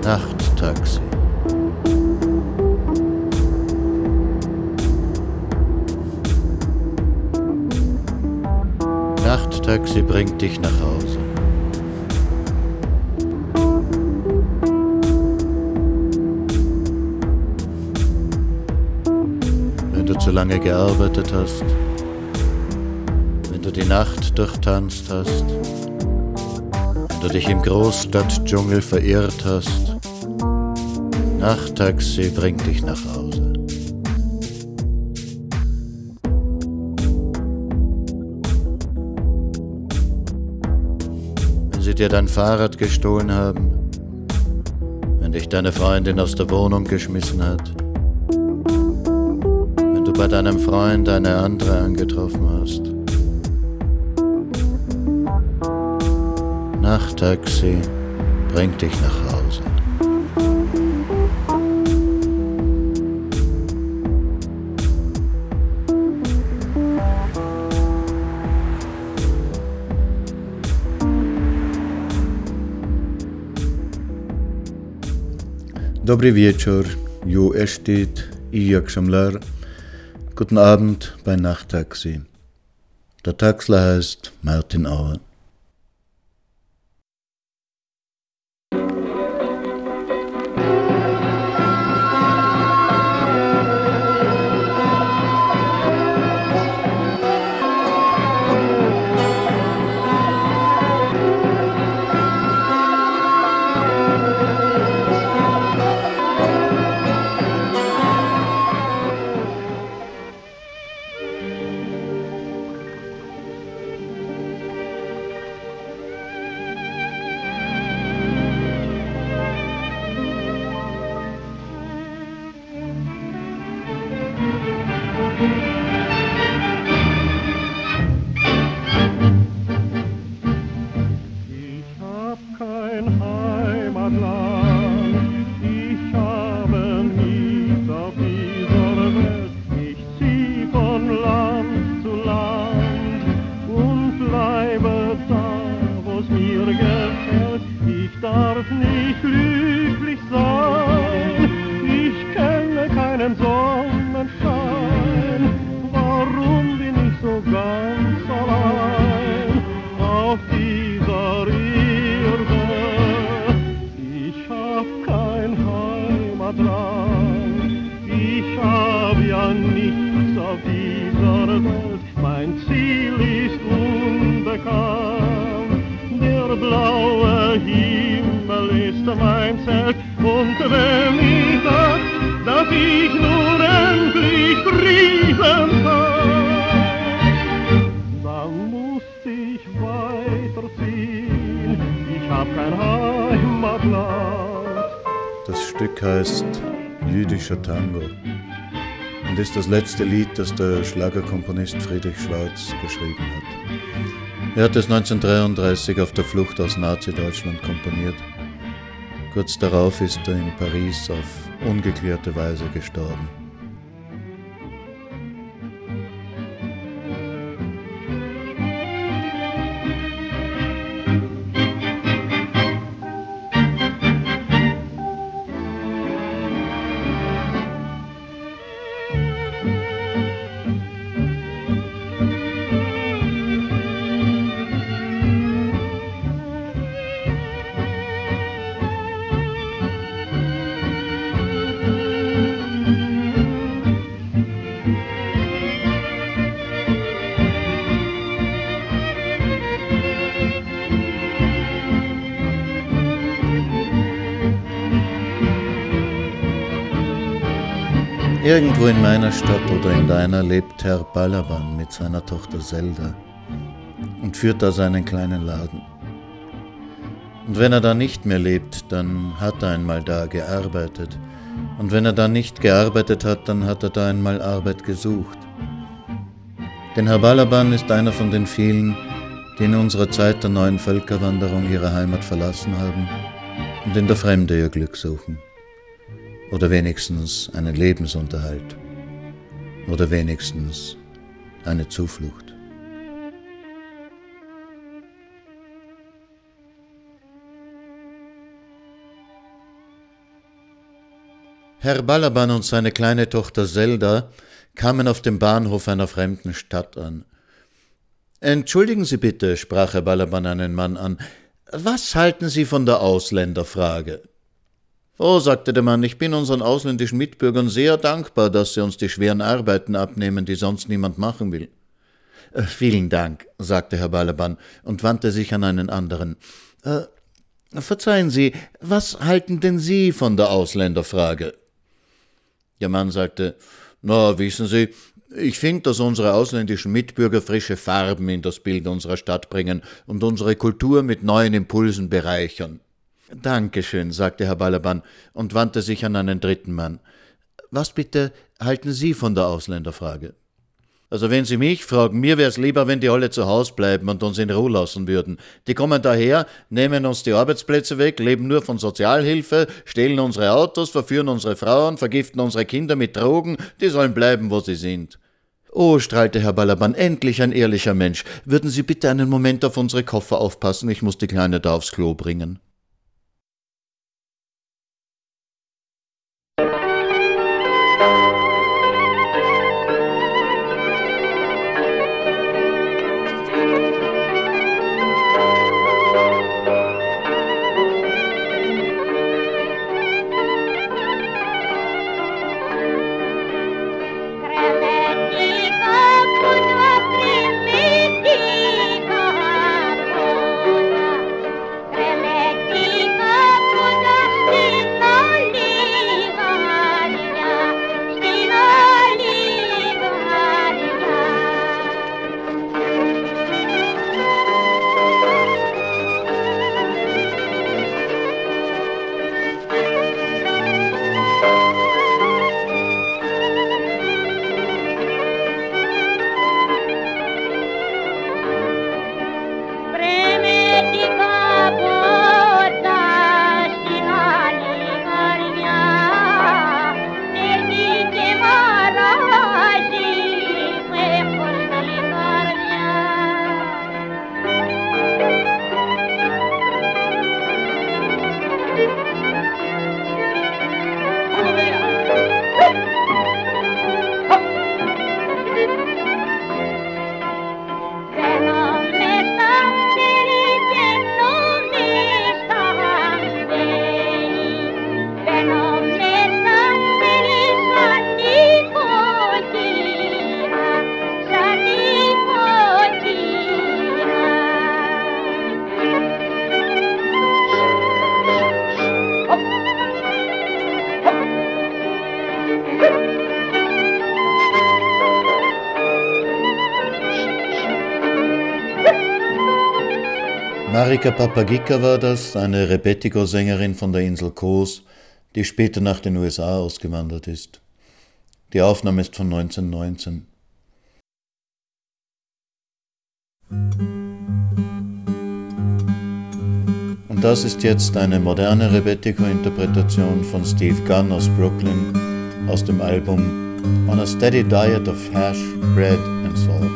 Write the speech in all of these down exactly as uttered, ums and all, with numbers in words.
Nachttaxi. Nachttaxi bringt dich nach Hause. Wenn du zu lange gearbeitet hast, wenn du die Nacht durchtanzt hast, wenn du dich im Großstadtdschungel verirrt hast, Nachttaxi bringt dich nach Hause. Wenn sie dir dein Fahrrad gestohlen haben, wenn dich deine Freundin aus der Wohnung geschmissen hat, wenn du bei deinem Freund eine andere angetroffen hast, Nachttaxi bringt dich nach Hause. Dobry wieczór, ju estit i jak Schamlar. Guten Abend bei Nachttaxi. Der Taxler heißt Martin Auer. Das Stück heißt Jüdischer Tango und ist das letzte Lied, das der Schlagerkomponist Friedrich Schwarz geschrieben hat. Er hat es neunzehnhundertdreiunddreißig auf der Flucht aus Nazi-Deutschland komponiert. Kurz darauf ist er in Paris auf ungeklärte Weise gestorben. Irgendwo in meiner Stadt oder in deiner lebt Herr Balaban mit seiner Tochter Zelda und führt da seinen kleinen Laden. Und wenn er da nicht mehr lebt, dann hat er einmal da gearbeitet. Und wenn er da nicht gearbeitet hat, dann hat er da einmal Arbeit gesucht. Denn Herr Balaban ist einer von den vielen, die in unserer Zeit der neuen Völkerwanderung ihre Heimat verlassen haben und in der Fremde ihr Glück suchen. Oder wenigstens einen Lebensunterhalt. Oder wenigstens eine Zuflucht. Herr Balaban und seine kleine Tochter Zelda kamen auf dem Bahnhof einer fremden Stadt an. »Entschuldigen Sie bitte«, sprach Herr Balaban einen Mann an, »was halten Sie von der Ausländerfrage?« »Oh«, sagte der Mann, »ich bin unseren ausländischen Mitbürgern sehr dankbar, dass sie uns die schweren Arbeiten abnehmen, die sonst niemand machen will.« äh, »Vielen Dank«, sagte Herr Balaban und wandte sich an einen anderen. Äh, »Verzeihen Sie, was halten denn Sie von der Ausländerfrage?« Der Mann sagte, »Na, wissen Sie, ich finde, dass unsere ausländischen Mitbürger frische Farben in das Bild unserer Stadt bringen und unsere Kultur mit neuen Impulsen bereichern.« »Dankeschön«, sagte Herr Balaban und wandte sich an einen dritten Mann. »Was bitte halten Sie von der Ausländerfrage?« »Also wenn Sie mich fragen, mir wär's lieber, wenn die alle zu Hause bleiben und uns in Ruhe lassen würden. Die kommen daher, nehmen uns die Arbeitsplätze weg, leben nur von Sozialhilfe, stehlen unsere Autos, verführen unsere Frauen, vergiften unsere Kinder mit Drogen, die sollen bleiben, wo sie sind.« »Oh«, strahlte Herr Balaban, »endlich ein ehrlicher Mensch. Würden Sie bitte einen Moment auf unsere Koffer aufpassen, ich muss die Kleine da aufs Klo bringen.« Marika Papagika war das, eine Rebetiko-Sängerin von der Insel Kos, die später nach den U S A ausgewandert ist. Die Aufnahme ist von neunzehnhundertneunzehn. Und das ist jetzt eine moderne Rebetiko-Interpretation von Steve Gunn aus Brooklyn aus dem Album On a Steady Diet of Hash, Bread and Salt.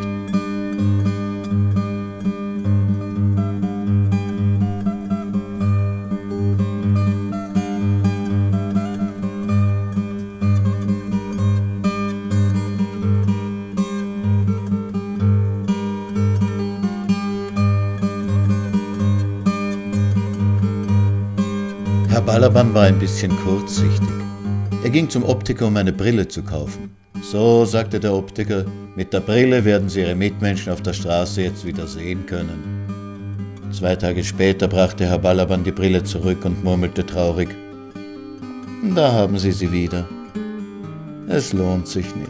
Herr Balaban war ein bisschen kurzsichtig. Er ging zum Optiker, um eine Brille zu kaufen. »So«, sagte der Optiker, »mit der Brille werden Sie Ihre Mitmenschen auf der Straße jetzt wieder sehen können.« Zwei Tage später brachte Herr Balaban die Brille zurück und murmelte traurig, »Da haben Sie sie wieder. Es lohnt sich nicht.«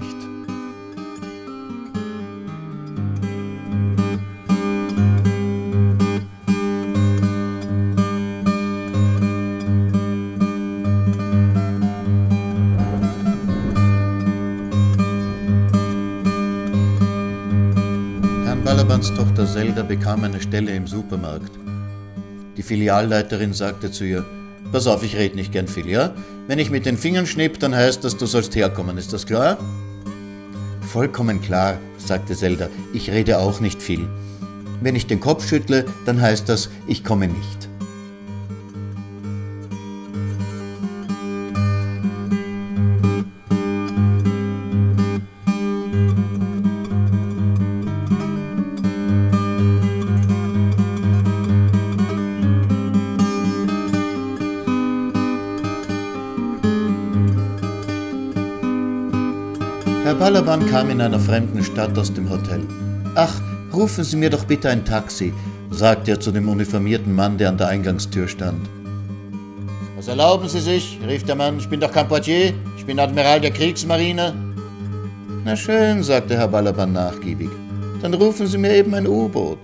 Balabans Tochter Zelda bekam eine Stelle im Supermarkt. Die Filialleiterin sagte zu ihr, »Pass auf, ich rede nicht gern viel, ja? Wenn ich mit den Fingern schnipp, dann heißt das, du sollst herkommen, ist das klar?« »Vollkommen klar«, sagte Zelda, »ich rede auch nicht viel. Wenn ich den Kopf schüttle, dann heißt das, ich komme nicht.« Herr Balaban kam in einer fremden Stadt aus dem Hotel. »Ach, rufen Sie mir doch bitte ein Taxi«, sagte er zu dem uniformierten Mann, der an der Eingangstür stand. »Was erlauben Sie sich?«, rief der Mann. »Ich bin doch kein Portier, ich bin Admiral der Kriegsmarine.« »Na schön«, sagte Herr Balaban nachgiebig. »Dann rufen Sie mir eben ein U-Boot.«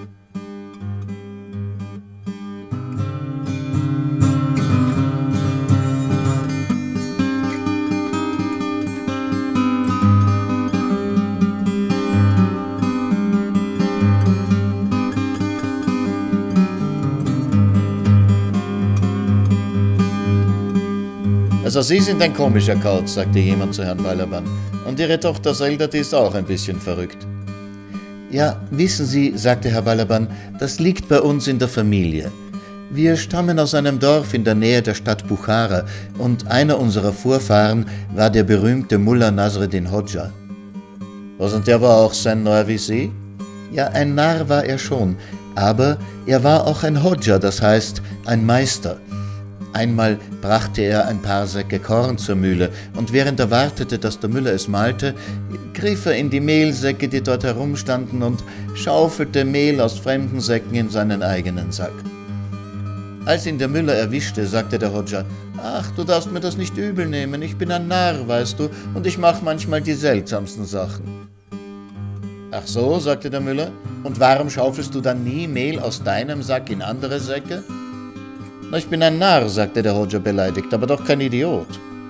»Also Sie sind ein komischer Kauz«, sagte jemand zu Herrn Balaban. »Und Ihre Tochter Zelda, die ist auch ein bisschen verrückt.« »Ja, wissen Sie«, sagte Herr Balaban, »das liegt bei uns in der Familie. Wir stammen aus einem Dorf in der Nähe der Stadt Buchara und einer unserer Vorfahren war der berühmte Mullah Nasreddin Hodja.« »Was, und der war auch sein Narr wie Sie?« »Ja, ein Narr war er schon, aber er war auch ein Hodja, das heißt ein Meister. Einmal brachte er ein paar Säcke Korn zur Mühle, und während er wartete, dass der Müller es mahlte, griff er in die Mehlsäcke, die dort herumstanden, und schaufelte Mehl aus fremden Säcken in seinen eigenen Sack. Als ihn der Müller erwischte, sagte der Hodja: »Ach, du darfst mir das nicht übel nehmen, ich bin ein Narr, weißt du, und ich mache manchmal die seltsamsten Sachen.« »Ach so«, sagte der Müller, »und warum schaufelst du dann nie Mehl aus deinem Sack in andere Säcke?« »Na, ich bin ein Narr«, sagte der Hodja beleidigt, »aber doch kein Idiot.«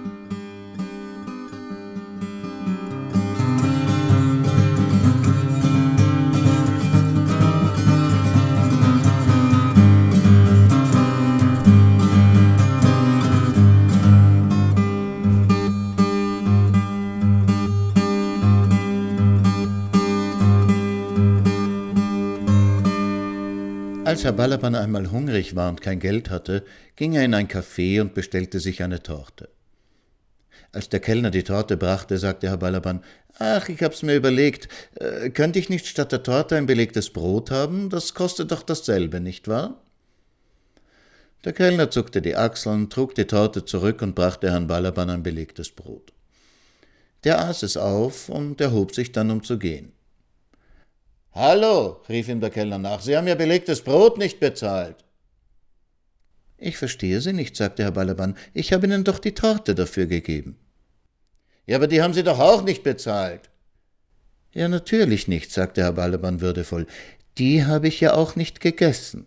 Als Herr Balaban einmal hungrig war und kein Geld hatte, ging er in ein Café und bestellte sich eine Torte. Als der Kellner die Torte brachte, sagte Herr Balaban: »Ach, ich hab's mir überlegt, äh, könnte ich nicht statt der Torte ein belegtes Brot haben? Das kostet doch dasselbe, nicht wahr?« Der Kellner zuckte die Achseln, trug die Torte zurück und brachte Herrn Balaban ein belegtes Brot. Der aß es auf und erhob sich dann, um zu gehen. »Hallo«, rief ihm der Kellner nach, »Sie haben ja belegtes Brot nicht bezahlt.« »Ich verstehe Sie nicht«, sagte Herr Balaban, »ich habe Ihnen doch die Torte dafür gegeben.« »Ja, aber die haben Sie doch auch nicht bezahlt.« »Ja, natürlich nicht«, sagte Herr Balaban würdevoll, »die habe ich ja auch nicht gegessen.«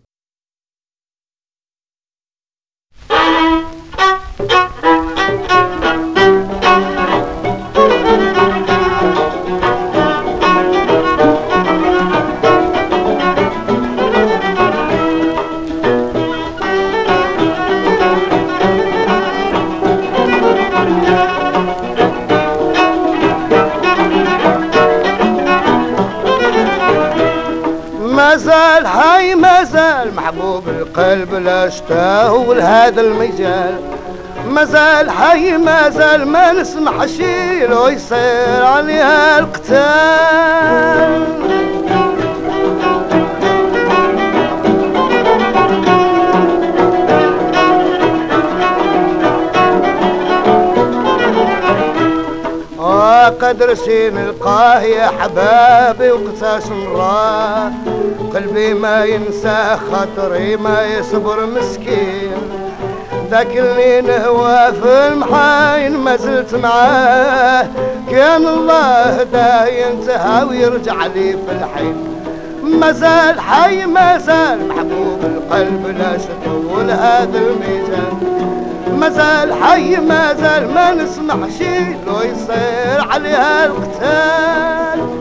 مازال حي مازال محبوب القلب لا اشتاهو لهذا المجال مازال حي مازال ما نسمح شي لو يصير عليها القتال قدر شي نلقاه يا حبابي وقتاش نراه قلبي ما ينسى خاطري ما يصبر مسكين ذاك اللي نهوى في المحاين ما زلت معاه كان الله دا ينتهى ويرجع لي في الحين مازال حي مازال محبوب القلب لا شطول هذا الميزان مازال حي مازال ما نسمح شي لو يصير عليها القتال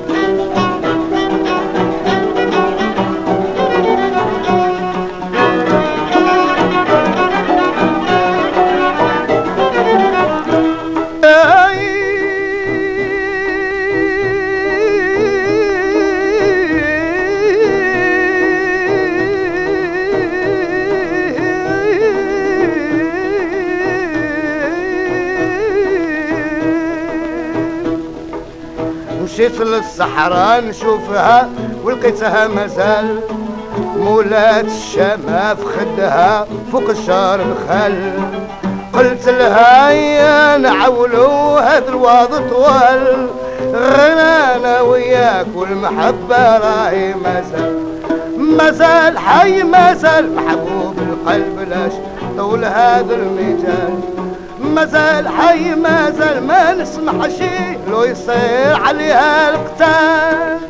مشيت للصحراء نشوفها ولقيتها مازال مولات الشام في خدها فوق الشهر الخل قلت لها يا نعولوا هذا الوضع طوال غنانا وياك والمحبة راهي مازال مازال حي مازال محبوب القلب لاش طول هذا المجال مازال حي مازال ما نسمح شي لو يصير عليها القتال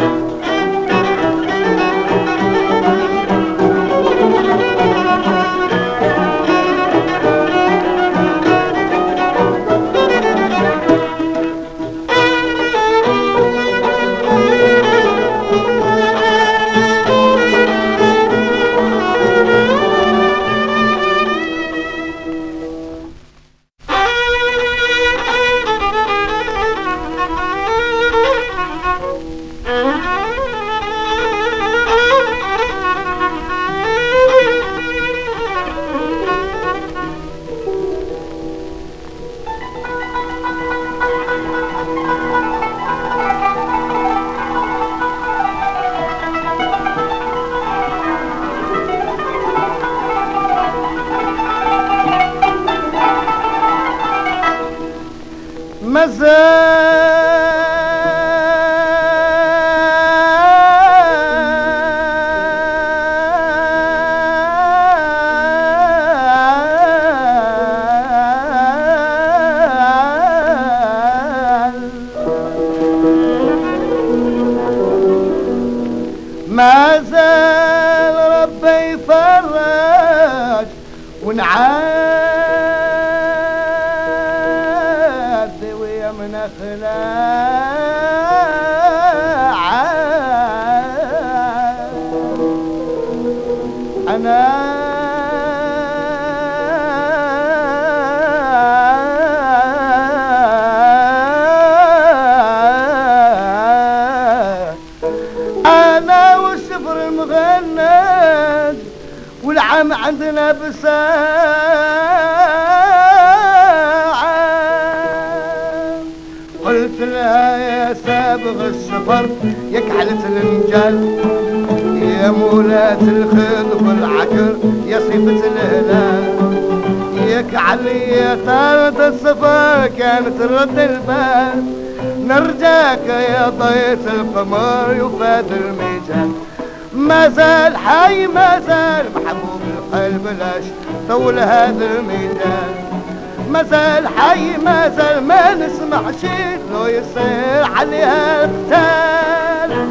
ما زال ربي يفرج ونعاد ويا من اخلاع انا مغند والعم عندنا بساعة قلت لها يا سابغ السفر يا كحلة النجال يا مولاة الخيل والعكر يا صيفة الهلال يا كعلي يا طارة السفر كانت رد البال نرجاك يا ضيف القمر يفاد الميجان ما زال حي ما زال محبوب القلب لاش طول هذا الميدان ما زال حي ما زال ما نسمع شي لو يصير عليها القتال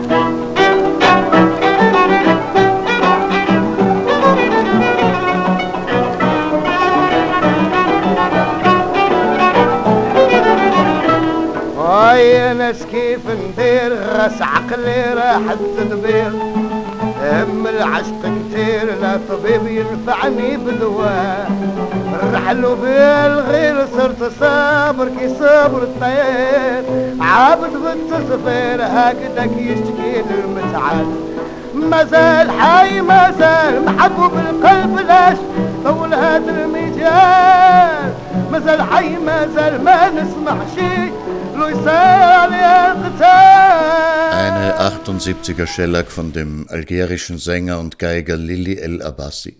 ويا ناس كيف ندير غس عقلي راح التدبير هم العشق كتير لا طبيب ينفعني بدواء الرحل بالغير صرت صابر كي صبر الطير عابد بالتصفير هكذاك يشتكي للمتعال ما زال حي ما زال محبوب القلب لاش طول هذا المجال ما زال حي ما زال ما نسمع شي Eine achtundsiebziger Schellack von dem algerischen Sänger und Geiger Lili El Abbasi.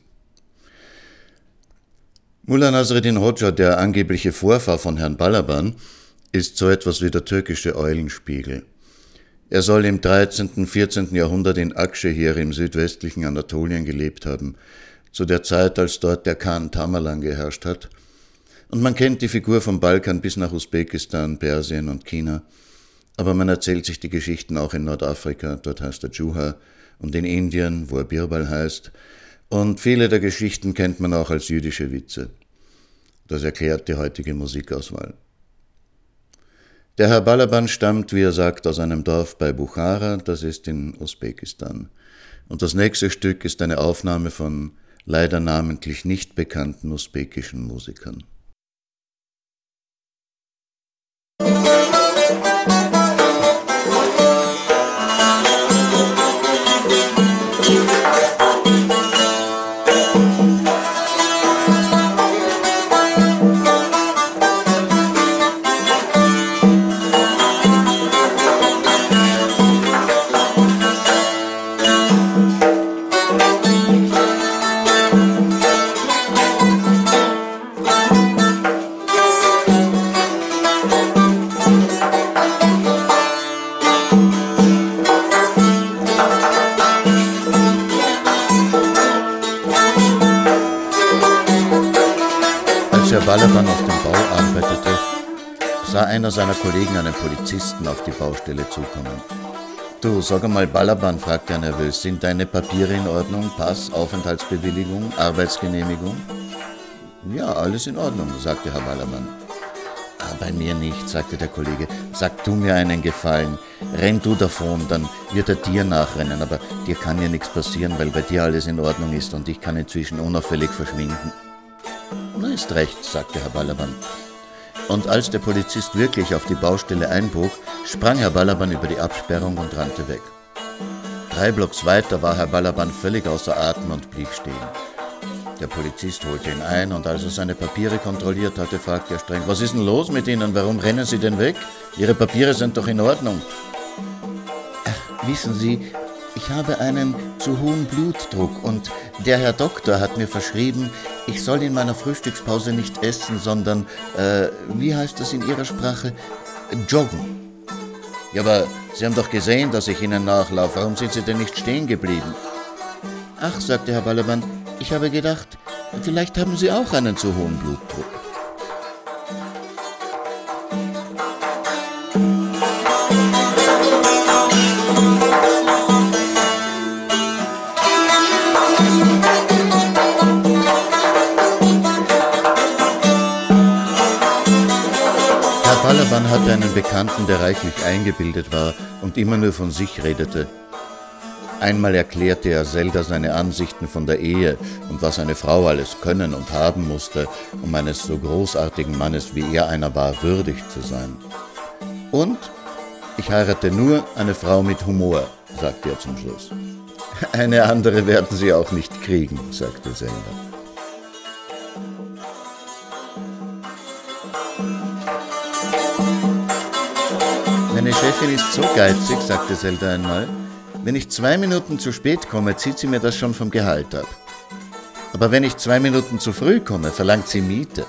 Mullah Nasreddin Hoxha, der angebliche Vorfahr von Herrn Balaban, ist so etwas wie der türkische Eulenspiegel. Er soll im dreizehnten, vierzehnten Jahrhundert in Akşehir im südwestlichen Anatolien gelebt haben, zu der Zeit, als dort der Khan Tamerlan geherrscht hat. Und man kennt die Figur vom Balkan bis nach Usbekistan, Persien und China. Aber man erzählt sich die Geschichten auch in Nordafrika, dort heißt er Juha, und in Indien, wo er Birbal heißt. Und viele der Geschichten kennt man auch als jüdische Witze. Das erklärt die heutige Musikauswahl. Der Herr Balaban stammt, wie er sagt, aus einem Dorf bei Bukhara, das ist in Usbekistan. Und das nächste Stück ist eine Aufnahme von leider namentlich nicht bekannten usbekischen Musikern. Als Herr Balaban auf dem Bau arbeitete, sah einer seiner Kollegen einen Polizisten auf die Baustelle zukommen. »Du, sag einmal, Balaban«, fragte er nervös, »sind deine Papiere in Ordnung? Pass, Aufenthaltsbewilligung, Arbeitsgenehmigung?« »Ja, alles in Ordnung«, sagte Herr Balaban. »Ah, bei mir nicht«, sagte der Kollege. »Sag du mir einen Gefallen. Renn du davon, dann wird er dir nachrennen, aber dir kann ja nichts passieren, weil bei dir alles in Ordnung ist und ich kann inzwischen unauffällig verschwinden.« »Na, ist recht«, sagte Herr Balaban. Und als der Polizist wirklich auf die Baustelle einbog, sprang Herr Balaban über die Absperrung und rannte weg. Drei Blocks weiter war Herr Balaban völlig außer Atem und blieb stehen. Der Polizist holte ihn ein und als er seine Papiere kontrolliert hatte, fragte er streng: »Was ist denn los mit Ihnen? Warum rennen Sie denn weg? Ihre Papiere sind doch in Ordnung.« »Ach, wissen Sie, ich habe einen zu hohen Blutdruck und der Herr Doktor hat mir verschrieben, ich soll in meiner Frühstückspause nicht essen, sondern, äh, wie heißt das in Ihrer Sprache, joggen.« »Ja, aber Sie haben doch gesehen, dass ich Ihnen nachlaufe. Warum sind Sie denn nicht stehen geblieben?« »Ach«, sagte Herr Balaban, »ich habe gedacht, vielleicht haben Sie auch einen zu hohen Blutdruck.« Herr Balaban hatte einen Bekannten, der reichlich eingebildet war und immer nur von sich redete. Einmal erklärte er Zelda seine Ansichten von der Ehe und was eine Frau alles können und haben musste, um eines so großartigen Mannes wie er einer war, würdig zu sein. »Und ich heirate nur eine Frau mit Humor«, sagte er zum Schluss. »Eine andere werden Sie auch nicht kriegen«, sagte Zelda. »Meine Chefin ist so geizig«, sagte Zelda einmal, »wenn ich zwei Minuten zu spät komme, zieht sie mir das schon vom Gehalt ab. Aber wenn ich zwei Minuten zu früh komme, verlangt sie Miete.«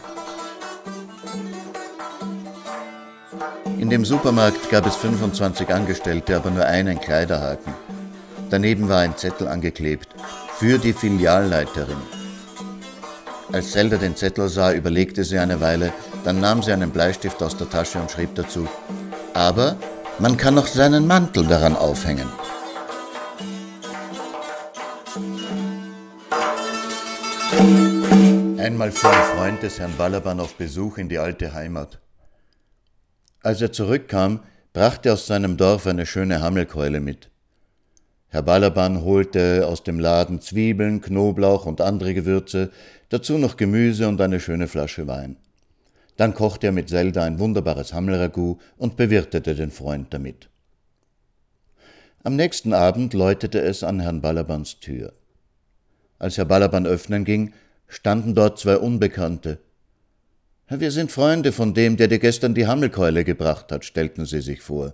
In dem Supermarkt gab es fünfundzwanzig Angestellte, aber nur einen Kleiderhaken. Daneben war ein Zettel angeklebt: »Für die Filialleiterin.« Als Zelda den Zettel sah, überlegte sie eine Weile, dann nahm sie einen Bleistift aus der Tasche und schrieb dazu: »Aber man kann noch seinen Mantel daran aufhängen.« Einmal fuhr ein Freund des Herrn Balaban auf Besuch in die alte Heimat. Als er zurückkam, brachte er aus seinem Dorf eine schöne Hammelkeule mit. Herr Balaban holte aus dem Laden Zwiebeln, Knoblauch und andere Gewürze, dazu noch Gemüse und eine schöne Flasche Wein. Dann kochte er mit Zelda ein wunderbares Hammelragout und bewirtete den Freund damit. Am nächsten Abend läutete es an Herrn Balabans Tür. Als Herr Balaban öffnen ging, standen dort zwei Unbekannte. »Wir sind Freunde von dem, der dir gestern die Hammelkeule gebracht hat«, stellten sie sich vor.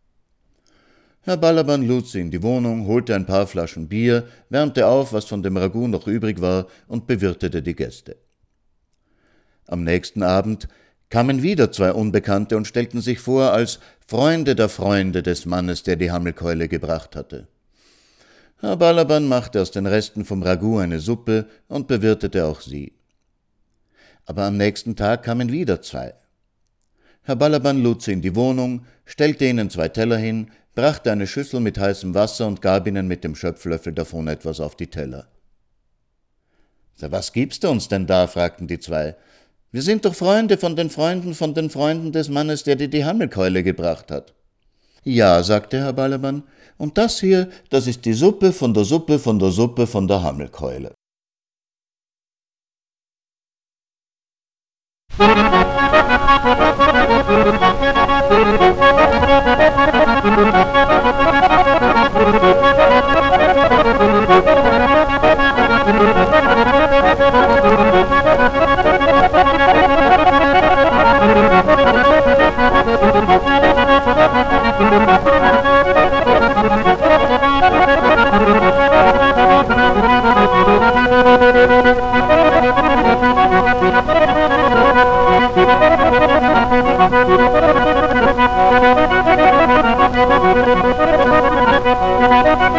Herr Balaban lud sie in die Wohnung, holte ein paar Flaschen Bier, wärmte auf, was von dem Ragout noch übrig war, und bewirtete die Gäste. Am nächsten Abend kamen wieder zwei Unbekannte und stellten sich vor als Freunde der Freunde des Mannes, der die Hammelkeule gebracht hatte. Herr Balaban machte aus den Resten vom Ragout eine Suppe und bewirtete auch sie. Aber am nächsten Tag kamen wieder zwei. Herr Balaban lud sie in die Wohnung, stellte ihnen zwei Teller hin, brachte eine Schüssel mit heißem Wasser und gab ihnen mit dem Schöpflöffel davon etwas auf die Teller. »So, was gibst du uns denn da?« fragten die zwei. »Wir sind doch Freunde von den Freunden von den Freunden des Mannes, der dir die Hammelkeule gebracht hat.« »Ja«, sagte Herr Balaban, »und das hier, das ist die Suppe von der Suppe von der Suppe von der Hammelkeule.«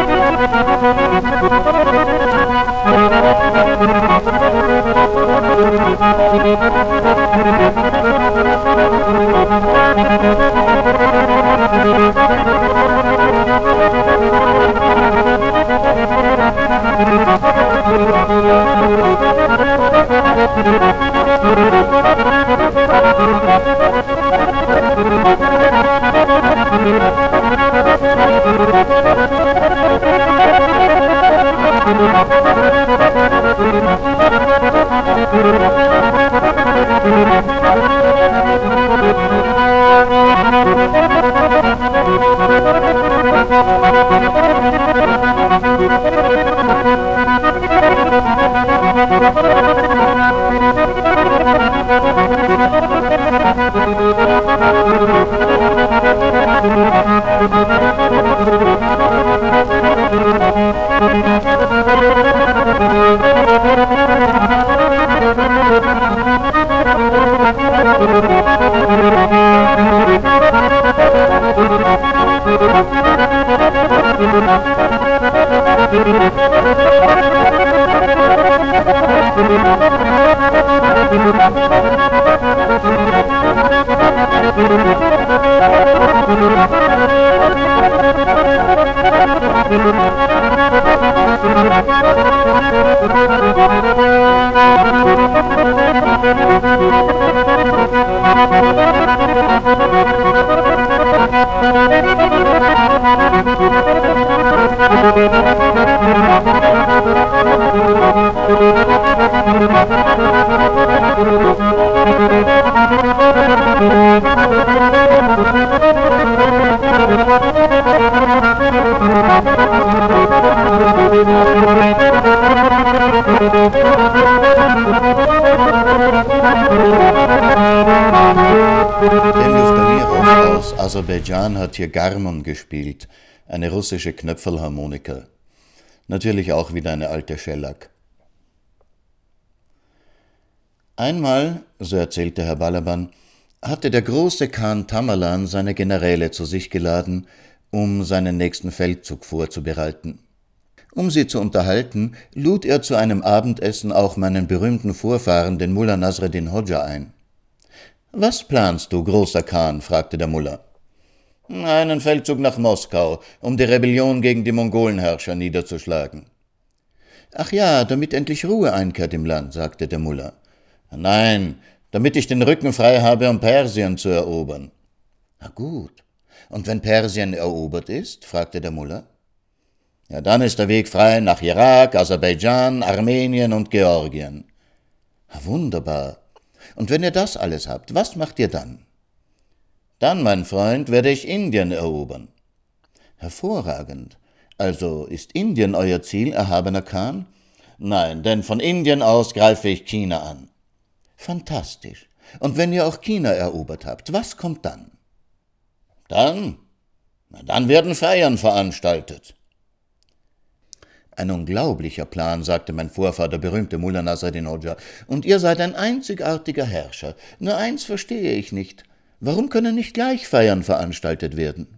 Musik Aus Aserbaidschan hat hier Garmon gespielt, eine russische Knöpfelharmonika. Natürlich auch wieder eine alte Schellack. Einmal, so erzählte Herr Balaban, hatte der große Khan Tamerlan seine Generäle zu sich geladen, um seinen nächsten Feldzug vorzubereiten. Um sie zu unterhalten, lud er zu einem Abendessen auch meinen berühmten Vorfahren, den Mullah Nasreddin Hodja, ein. »Was planst du, großer Khan?« fragte der Mullah. »Einen Feldzug nach Moskau, um die Rebellion gegen die Mongolenherrscher niederzuschlagen.« »Ach ja, damit endlich Ruhe einkehrt im Land«, sagte der Mullah. »Nein, damit ich den Rücken frei habe, um Persien zu erobern.« »Na gut, und wenn Persien erobert ist?« fragte der Mullah. »Ja, dann ist der Weg frei nach Irak, Aserbaidschan, Armenien und Georgien.« »Wunderbar. Und wenn ihr das alles habt, was macht ihr dann?« »Dann, mein Freund, werde ich Indien erobern.« »Hervorragend. Also ist Indien euer Ziel, erhabener Khan?« »Nein, denn von Indien aus greife ich China an.« »Fantastisch. Und wenn ihr auch China erobert habt, was kommt dann?« »Dann? Na, dann werden Feiern veranstaltet.« »Ein unglaublicher Plan«, sagte mein Vorfahr, der berühmte Mullah Nasreddin Hodja, »und ihr seid ein einzigartiger Herrscher. Nur eins verstehe ich nicht. Warum können nicht gleich Feiern veranstaltet werden?«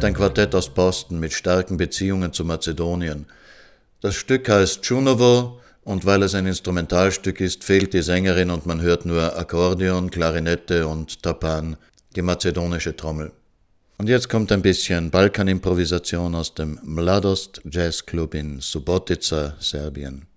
ein Quartett aus Boston mit starken Beziehungen zu Mazedonien. Das Stück heißt Čunovo und weil es ein Instrumentalstück ist, fehlt die Sängerin und man hört nur Akkordeon, Klarinette und Tapan, die mazedonische Trommel. Und jetzt kommt ein bisschen Balkanimprovisation aus dem Mladost Jazz Club in Subotica, Serbien.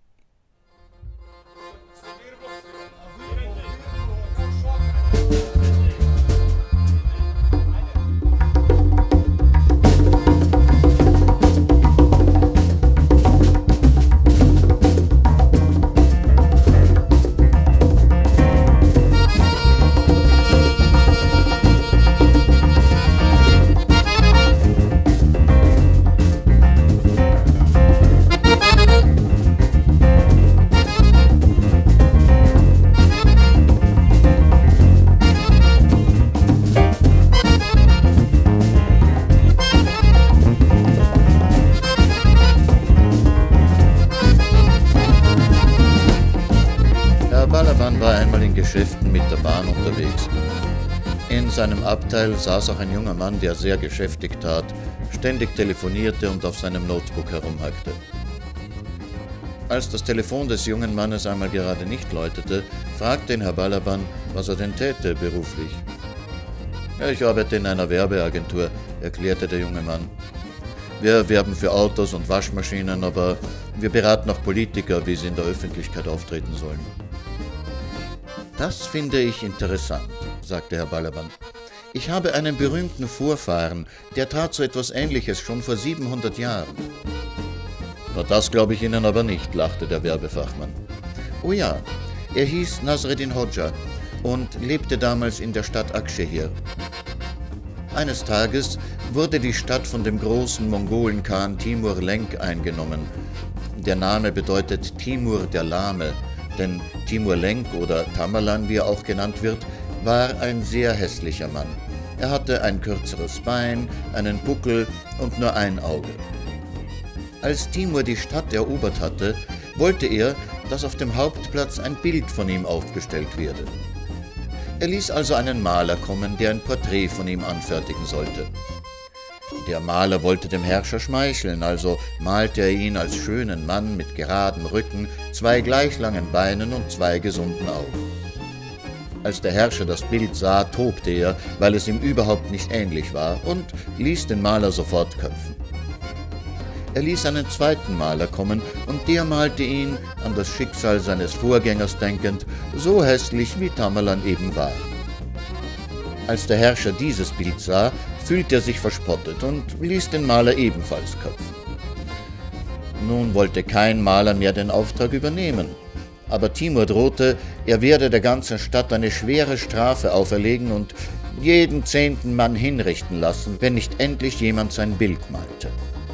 Balaban war einmal in Geschäften mit der Bahn unterwegs. In seinem Abteil saß auch ein junger Mann, der sehr geschäftig tat, ständig telefonierte und auf seinem Notebook herumhackte. Als das Telefon des jungen Mannes einmal gerade nicht läutete, fragte ihn Herr Balaban, was er denn täte beruflich. Ja, ich arbeite in einer Werbeagentur, erklärte der junge Mann. Wir werben für Autos und Waschmaschinen, aber wir beraten auch Politiker, wie sie in der Öffentlichkeit auftreten sollen. Das finde ich interessant, sagte Herr Balaban. Ich habe einen berühmten Vorfahren, der tat so etwas Ähnliches schon vor siebenhundert Jahren. Na, das glaube ich Ihnen aber nicht, lachte der Werbefachmann. Oh ja, er hieß Nasreddin Hoxha und lebte damals in der Stadt Akşehir. Eines Tages wurde die Stadt von dem großen Mongolen-Khan Timur Lenk eingenommen. Der Name bedeutet Timur der Lahme, denn Timur Lenk oder Tamerlan, wie er auch genannt wird, war ein sehr hässlicher Mann. Er hatte ein kürzeres Bein, einen Buckel und nur ein Auge. Als Timur die Stadt erobert hatte, wollte er, dass auf dem Hauptplatz ein Bild von ihm aufgestellt werde. Er ließ also einen Maler kommen, der ein Porträt von ihm anfertigen sollte. Der Maler wollte dem Herrscher schmeicheln, also malte er ihn als schönen Mann mit geradem Rücken, zwei gleich langen Beinen und zwei gesunden Augen. Als der Herrscher das Bild sah, tobte er, weil es ihm überhaupt nicht ähnlich war, und ließ den Maler sofort köpfen. Er ließ einen zweiten Maler kommen, und der malte ihn, an das Schicksal seines Vorgängers denkend, so hässlich wie Tamerlan eben war. Als der Herrscher dieses Bild sah, fühlte er sich verspottet und ließ den Maler ebenfalls köpfen. Nun wollte kein Maler mehr den Auftrag übernehmen, aber Timur drohte, er werde der ganzen Stadt eine schwere Strafe auferlegen und jeden zehnten Mann hinrichten lassen, wenn nicht endlich jemand sein Bild malte.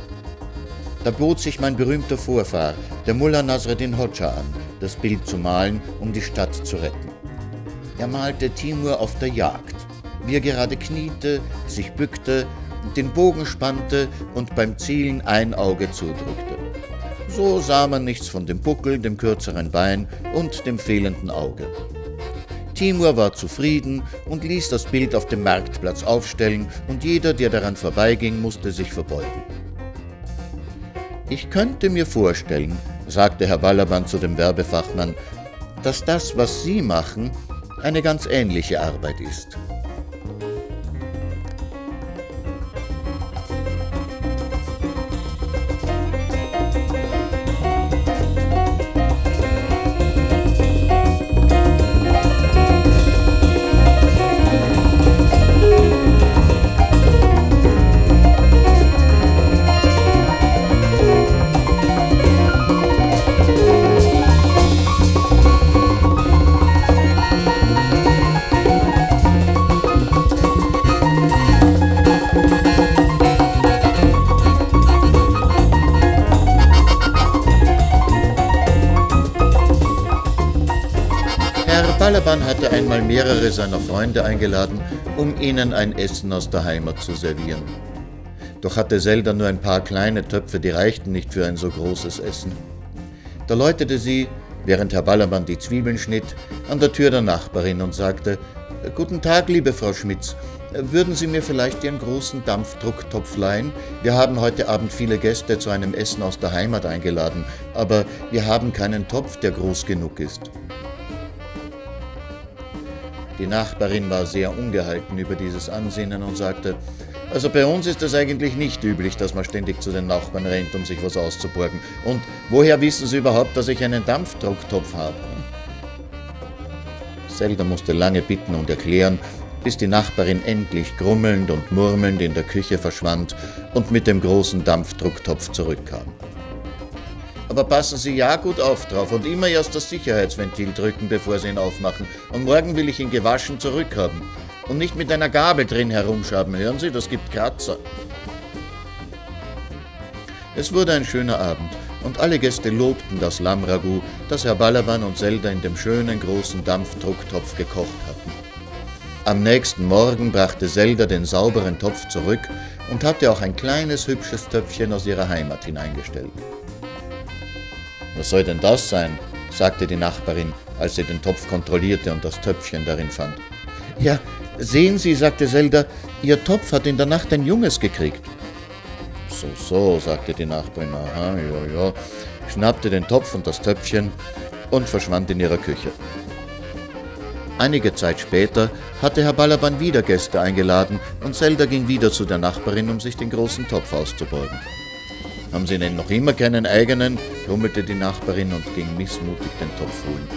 Da bot sich mein berühmter Vorfahr, der Mullah Nasreddin Hoxha, an, das Bild zu malen, um die Stadt zu retten. Er malte Timur auf der Jagd, wie er gerade kniete, sich bückte, den Bogen spannte und beim Zielen ein Auge zudrückte. So sah man nichts von dem Buckel, dem kürzeren Bein und dem fehlenden Auge. Timur war zufrieden und ließ das Bild auf dem Marktplatz aufstellen, und jeder, der daran vorbeiging, musste sich verbeugen. Ich könnte mir vorstellen, sagte Herr Balaban zu dem Werbefachmann, dass das, was Sie machen, eine ganz ähnliche Arbeit ist. Balaban hatte einmal mehrere seiner Freunde eingeladen, um ihnen ein Essen aus der Heimat zu servieren. Doch hatte Zelda nur ein paar kleine Töpfe, die reichten nicht für ein so großes Essen. Da läutete sie, während Herr Balaban die Zwiebeln schnitt, an der Tür der Nachbarin und sagte: »Guten Tag, liebe Frau Schmitz. würden Sie mir vielleicht Ihren großen Dampfdrucktopf leihen? Wir haben heute Abend viele Gäste zu einem Essen aus der Heimat eingeladen, aber wir haben keinen Topf, der groß genug ist. Die Nachbarin war sehr ungehalten über dieses Ansinnen und sagte: Also bei uns ist es eigentlich nicht üblich, dass man ständig zu den Nachbarn rennt, um sich was auszuborgen. Und woher wissen Sie überhaupt, dass ich einen Dampfdrucktopf habe? Zelda musste lange bitten und erklären, bis die Nachbarin endlich grummelnd und murmelnd in der Küche verschwand und mit dem großen Dampfdrucktopf zurückkam. Aber passen Sie ja gut auf drauf und immer erst das Sicherheitsventil drücken, bevor Sie ihn aufmachen. Und morgen will ich ihn gewaschen zurückhaben. Und nicht mit einer Gabel drin herumschaben, hören Sie, das gibt Kratzer. Es wurde ein schöner Abend und alle Gäste lobten das Lammragout, das Herr Balaban und Zelda in dem schönen großen Dampfdrucktopf gekocht hatten. Am nächsten Morgen brachte Zelda den sauberen Topf zurück und hatte auch ein kleines, hübsches Töpfchen aus ihrer Heimat hineingestellt. »Was soll denn das sein?« sagte die Nachbarin, als sie den Topf kontrollierte und das Töpfchen darin fand. »Ja, sehen Sie«, sagte Zelda, »Ihr Topf hat in der Nacht ein Junges gekriegt.« »So, so«, sagte die Nachbarin, »aha, ja, ja«, schnappte den Topf und das Töpfchen und verschwand in ihrer Küche. Einige Zeit später hatte Herr Balaban wieder Gäste eingeladen und Zelda ging wieder zu der Nachbarin, um sich den großen Topf auszuborgen. »Haben Sie denn noch immer keinen eigenen?« grummelte die Nachbarin und ging missmutig den Topf holen.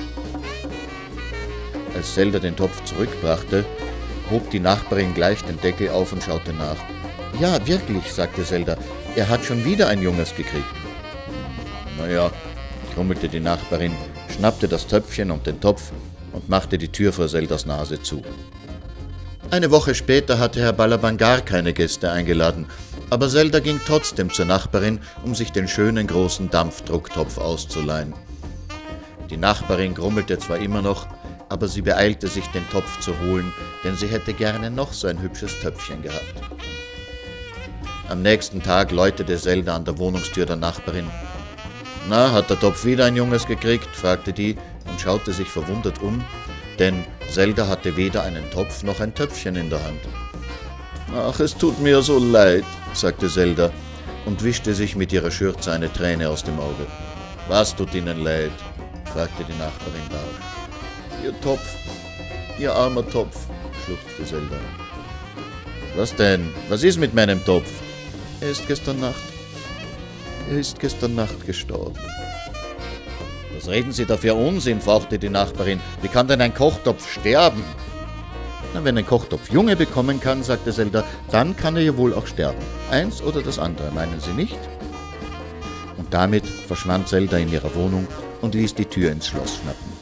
Als Zelda den Topf zurückbrachte, hob die Nachbarin gleich den Deckel auf und schaute nach. »Ja, wirklich«, sagte Zelda, »er hat schon wieder ein Junges gekriegt.« »Naja«, grummelte die Nachbarin, schnappte das Töpfchen und den Topf und machte die Tür vor Zeldas Nase zu. Eine Woche später hatte Herr Balaban gar keine Gäste eingeladen, aber Zelda ging trotzdem zur Nachbarin, um sich den schönen großen Dampfdrucktopf auszuleihen. Die Nachbarin grummelte zwar immer noch, aber sie beeilte sich, den Topf zu holen, denn sie hätte gerne noch so ein hübsches Töpfchen gehabt. Am nächsten Tag läutete Zelda an der Wohnungstür der Nachbarin. »Na, hat der Topf wieder ein Junges gekriegt?« fragte die und schaute sich verwundert um, denn Zelda hatte weder einen Topf noch ein Töpfchen in der Hand. »Ach, es tut mir so leid«, sagte Zelda und wischte sich mit ihrer Schürze eine Träne aus dem Auge. »Was tut Ihnen leid?« fragte die Nachbarin barsch. »Ihr Topf, Ihr armer Topf«, schluchzte Zelda. »Was denn? Was ist mit meinem Topf?« »Er ist gestern Nacht, er ist gestern Nacht gestorben.« »Was reden Sie da für Unsinn?«, fauchte die Nachbarin. »Wie kann denn ein Kochtopf sterben?« »Na, wenn ein Kochtopf Junge bekommen kann«, sagte Zelda, »dann kann er ja wohl auch sterben. Eins oder das andere, meinen Sie nicht?« Und damit verschwand Zelda in ihrer Wohnung und ließ die Tür ins Schloss schnappen.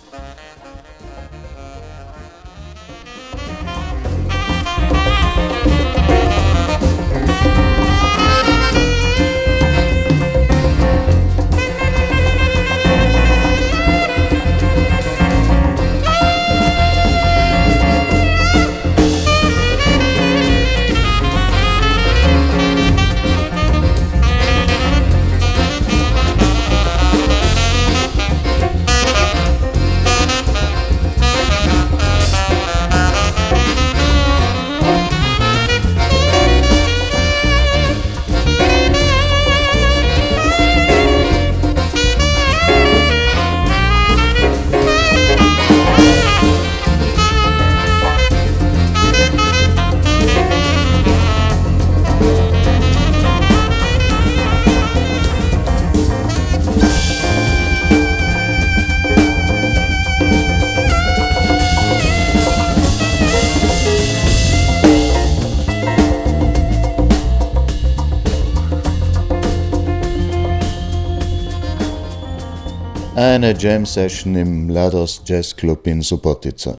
Eine Jam-Session im Lados Jazz Club in Subotica.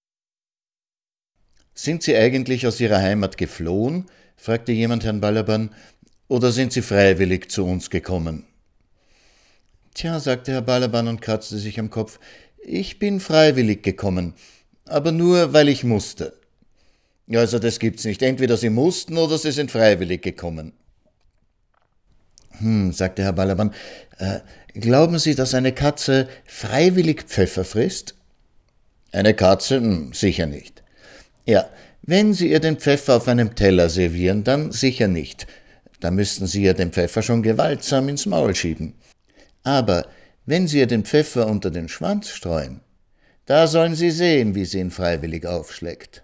»Sind Sie eigentlich aus Ihrer Heimat geflohen?« fragte jemand Herrn Balaban, »oder sind Sie freiwillig zu uns gekommen?« »Tja«, sagte Herr Balaban und kratzte sich am Kopf, »ich bin freiwillig gekommen, aber nur, weil ich musste.« »Ja, also das gibt's nicht. Entweder Sie mussten oder Sie sind freiwillig gekommen.« »Hm«, sagte Herr Balaban, äh, »glauben Sie, dass eine Katze freiwillig Pfeffer frisst?« »Eine Katze? Hm, sicher nicht.« »Ja, Wenn Sie ihr den Pfeffer auf einem Teller servieren, dann sicher nicht. Da müssten Sie ihr den Pfeffer schon gewaltsam ins Maul schieben. Aber wenn Sie ihr den Pfeffer unter den Schwanz streuen, da sollen Sie sehen, wie sie ihn freiwillig aufschlägt.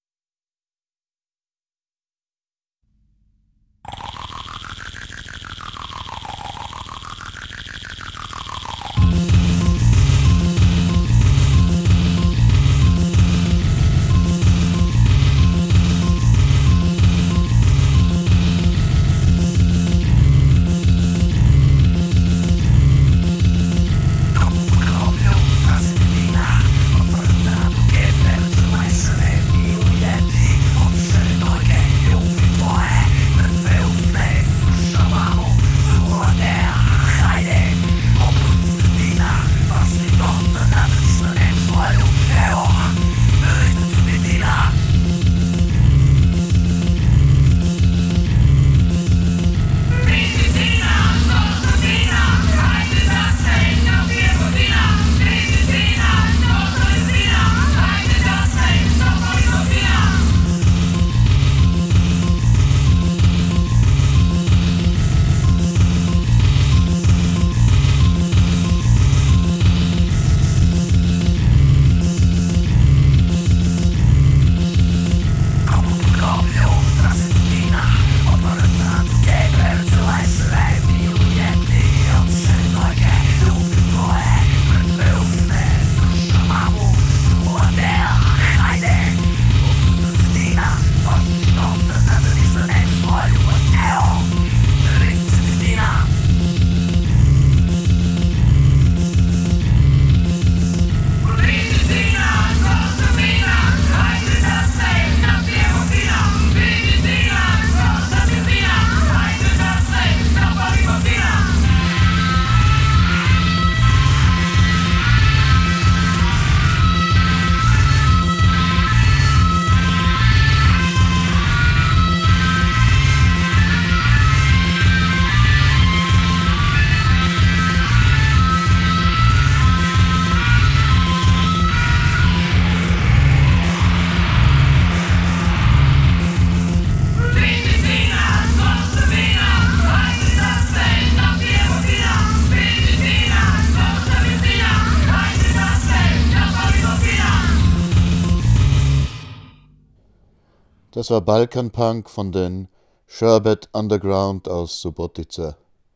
Das war Balkanpunk von den Sherbet Underground aus Subotica.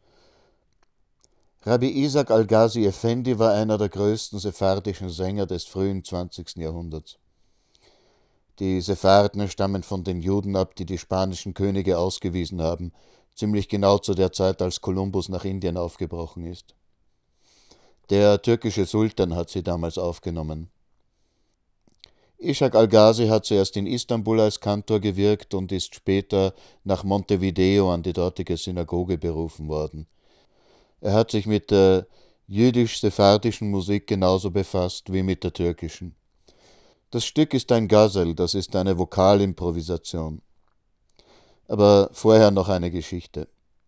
Rabbi Isaac Al-Ghazi Effendi war einer der größten sephardischen Sänger des frühen zwanzigsten Jahrhunderts. Die Sepharden stammen von den Juden ab, die die spanischen Könige ausgewiesen haben, ziemlich genau zu der Zeit, als Kolumbus nach Indien aufgebrochen ist. Der türkische Sultan hat sie damals aufgenommen. Ishak Al-Ghazi hat zuerst in Istanbul als Kantor gewirkt und ist später nach Montevideo an die dortige Synagoge berufen worden. Er hat sich mit der jüdisch-sephardischen Musik genauso befasst wie mit der türkischen. Das Stück ist ein Ghazal, das ist eine Vokalimprovisation. Aber vorher noch eine Geschichte.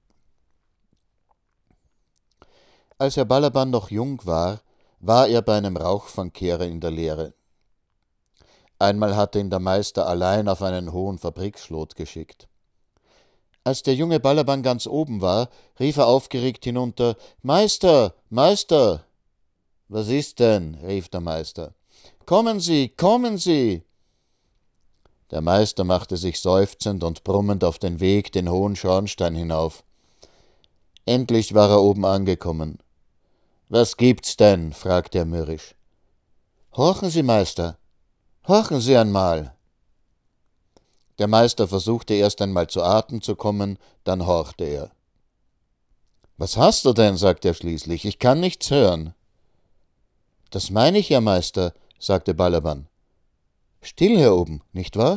Als Herr Balaban noch jung war, war er bei einem Rauchfangkehrer in der Lehre. Einmal hatte ihn der Meister allein auf einen hohen Fabriksschlot geschickt. Als der junge Balaban ganz oben war, rief er aufgeregt hinunter: »Meister, Meister!« »Was ist denn?« rief der Meister. »Kommen Sie, kommen Sie!« Der Meister machte sich seufzend und brummend auf den Weg den hohen Schornstein hinauf. Endlich war er oben angekommen. »Was gibt's denn?« fragte er mürrisch. »Horchen Sie, Meister, horchen Sie einmal!« Der Meister versuchte erst einmal zu Atem zu kommen, dann horchte er. »Was hast du denn?« sagte er schließlich. »Ich kann nichts hören.« »Das meine ich ja, Meister«, sagte Balaban. »Still hier oben, nicht wahr?«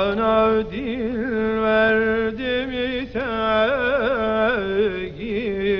Sana dil verdim sevgi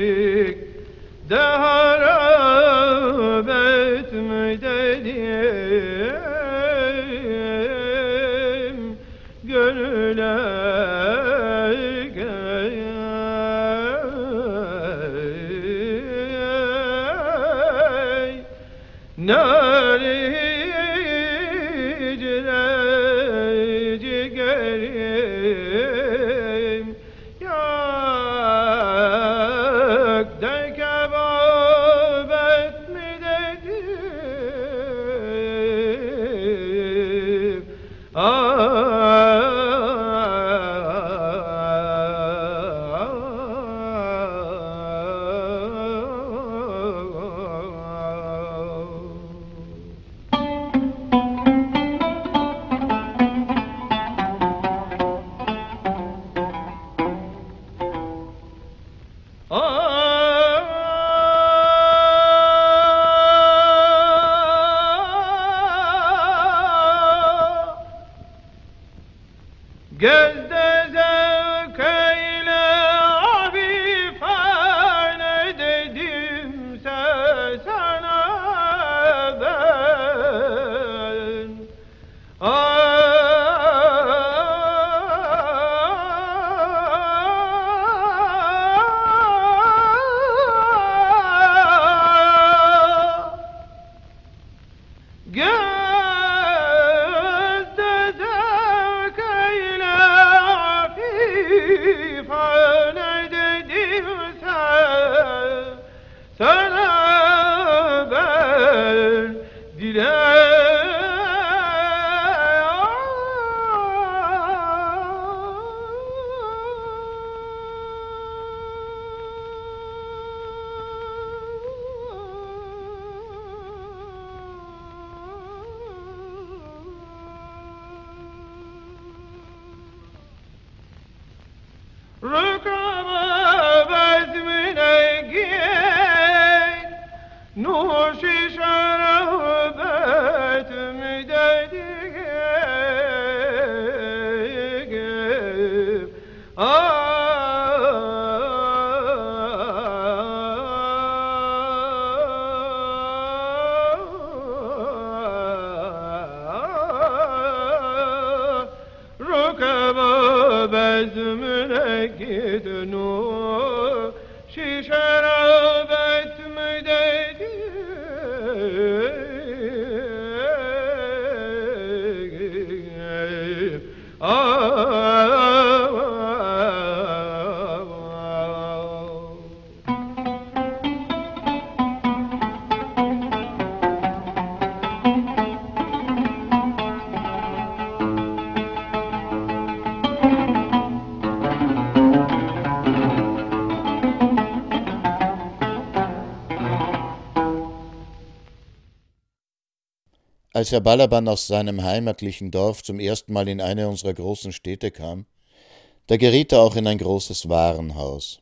Als Herr Balaban aus seinem heimatlichen Dorf zum ersten Mal in eine unserer großen Städte kam, da geriet er auch in ein großes Warenhaus.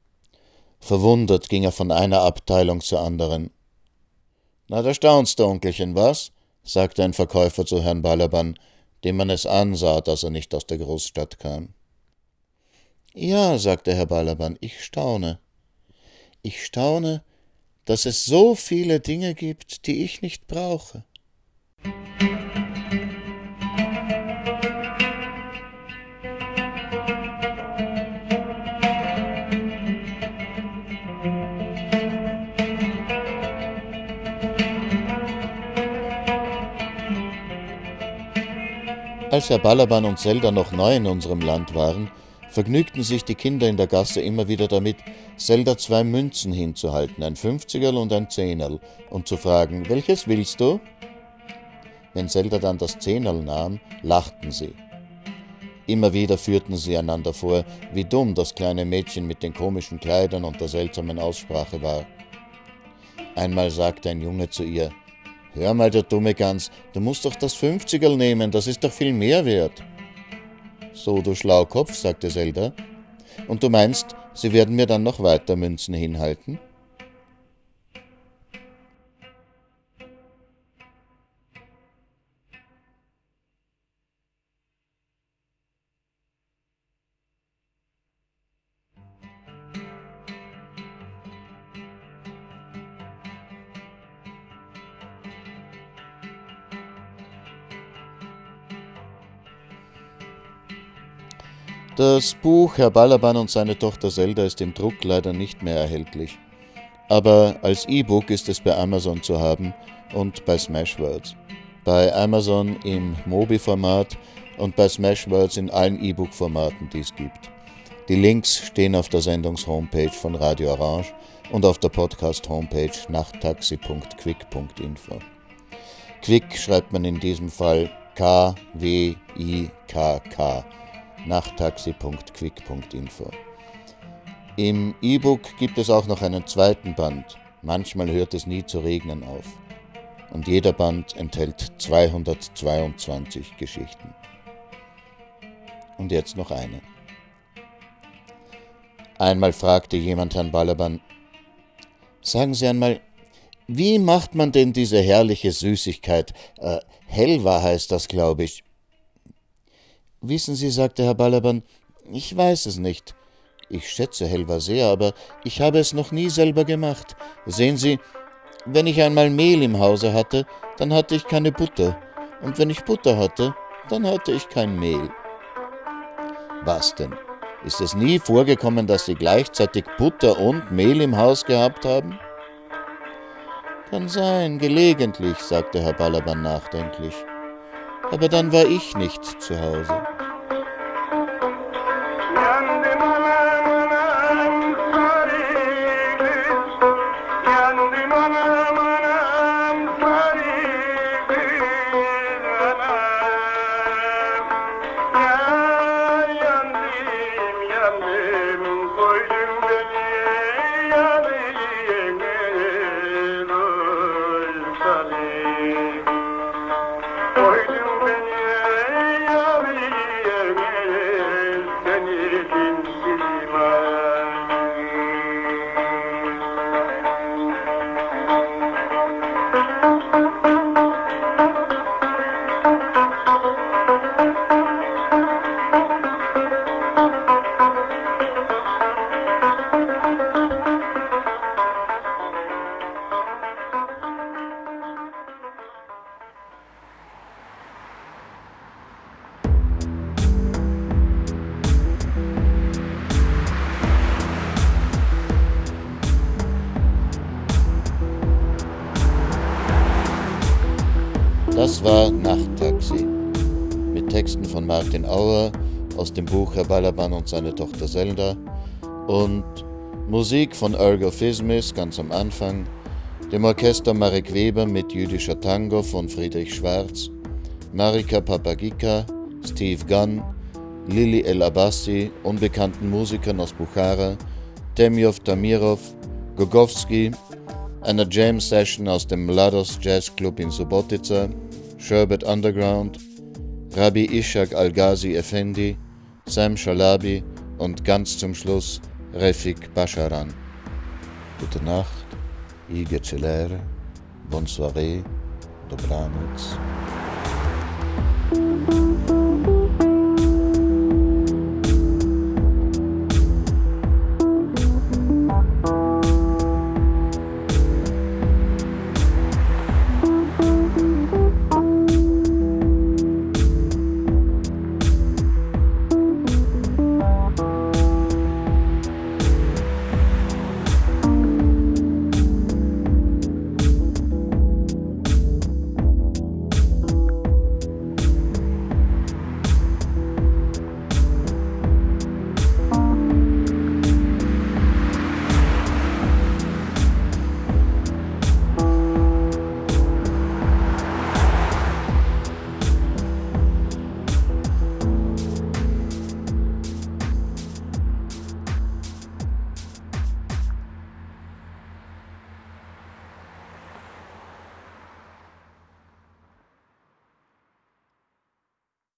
Verwundert ging er von einer Abteilung zur anderen. »Na, da staunst du, Onkelchen, was?« sagte ein Verkäufer zu Herrn Balaban, dem man es ansah, dass er nicht aus der Großstadt kam. »Ja«, sagte Herr Balaban, »ich staune. Ich staune, dass es so viele Dinge gibt, die ich nicht brauche.« Als Herr Balaban und Zelda noch neu in unserem Land waren, vergnügten sich die Kinder in der Gasse immer wieder damit, Zelda zwei Münzen hinzuhalten, ein Fünfzigerl und ein Zehnerl, und zu fragen, welches willst du? Wenn Zelda dann das Zehnerl nahm, lachten sie. Immer wieder führten sie einander vor, wie dumm das kleine Mädchen mit den komischen Kleidern und der seltsamen Aussprache war. Einmal sagte ein Junge zu ihr, »Hör mal, du dumme Gans, du musst doch das Fünfzigerl nehmen, das ist doch viel mehr wert.« »So, du Schlaukopf«, sagte Zelda, »und du meinst, sie werden mir dann noch weiter Münzen hinhalten?« Das Buch Herr Balaban und seine Tochter Zelda ist im Druck leider nicht mehr erhältlich. Aber als E-Book ist es bei Amazon zu haben und bei Smashwords. Bei Amazon im Mobi-Format und bei Smashwords in allen E-Book-Formaten, die es gibt. Die Links stehen auf der Sendungs-Homepage von Radio Orange und auf der Podcast-Homepage nachttaxi punkt quick punkt info. Quick schreibt man in diesem Fall K W I K K. nachttaxi punkt quick punkt info. Im E-Book gibt es auch noch einen zweiten Band. Manchmal hört es nie zu regnen auf. Und jeder Band enthält zweihundertzweiundzwanzig Geschichten. Und jetzt noch eine. Einmal fragte jemand Herrn Balaban, »Sagen Sie einmal, wie macht man denn diese herrliche Süßigkeit? Äh, Helva heißt das, glaube ich.« Wissen Sie, sagte Herr Balaban, ich weiß es nicht. Ich schätze Helva sehr, aber ich habe es noch nie selber gemacht. Sehen Sie, wenn ich einmal Mehl im Hause hatte, dann hatte ich keine Butter. Und wenn ich Butter hatte, dann hatte ich kein Mehl. Was denn? Ist es nie vorgekommen, dass Sie gleichzeitig Butter und Mehl im Haus gehabt haben? Kann sein, gelegentlich, sagte Herr Balaban nachdenklich. Aber dann war ich nicht zu Hause. Das war Nachttaxi, mit Texten von Martin Auer aus dem Buch Herr Balaban und seine Tochter Zelda und Musik von Ergo Fismis ganz am Anfang, dem Orchester Marek Weber mit Jüdischer Tango von Friedrich Schwarz, Marika Papagika, Steve Gunn, Lili El Abbasi, unbekannten Musikern aus Buchara, Temjov Tamirov, Gogowski, einer Jam-Session aus dem Mlados Jazz Club in Subotica, Sherbet Underground, Rabbi Ishak Al-Ghazi Effendi, Sam Shalabi und ganz zum Schluss Refik Basharan. Gute Nacht, Ige Celere, Bonne Soirée, Dobranoc.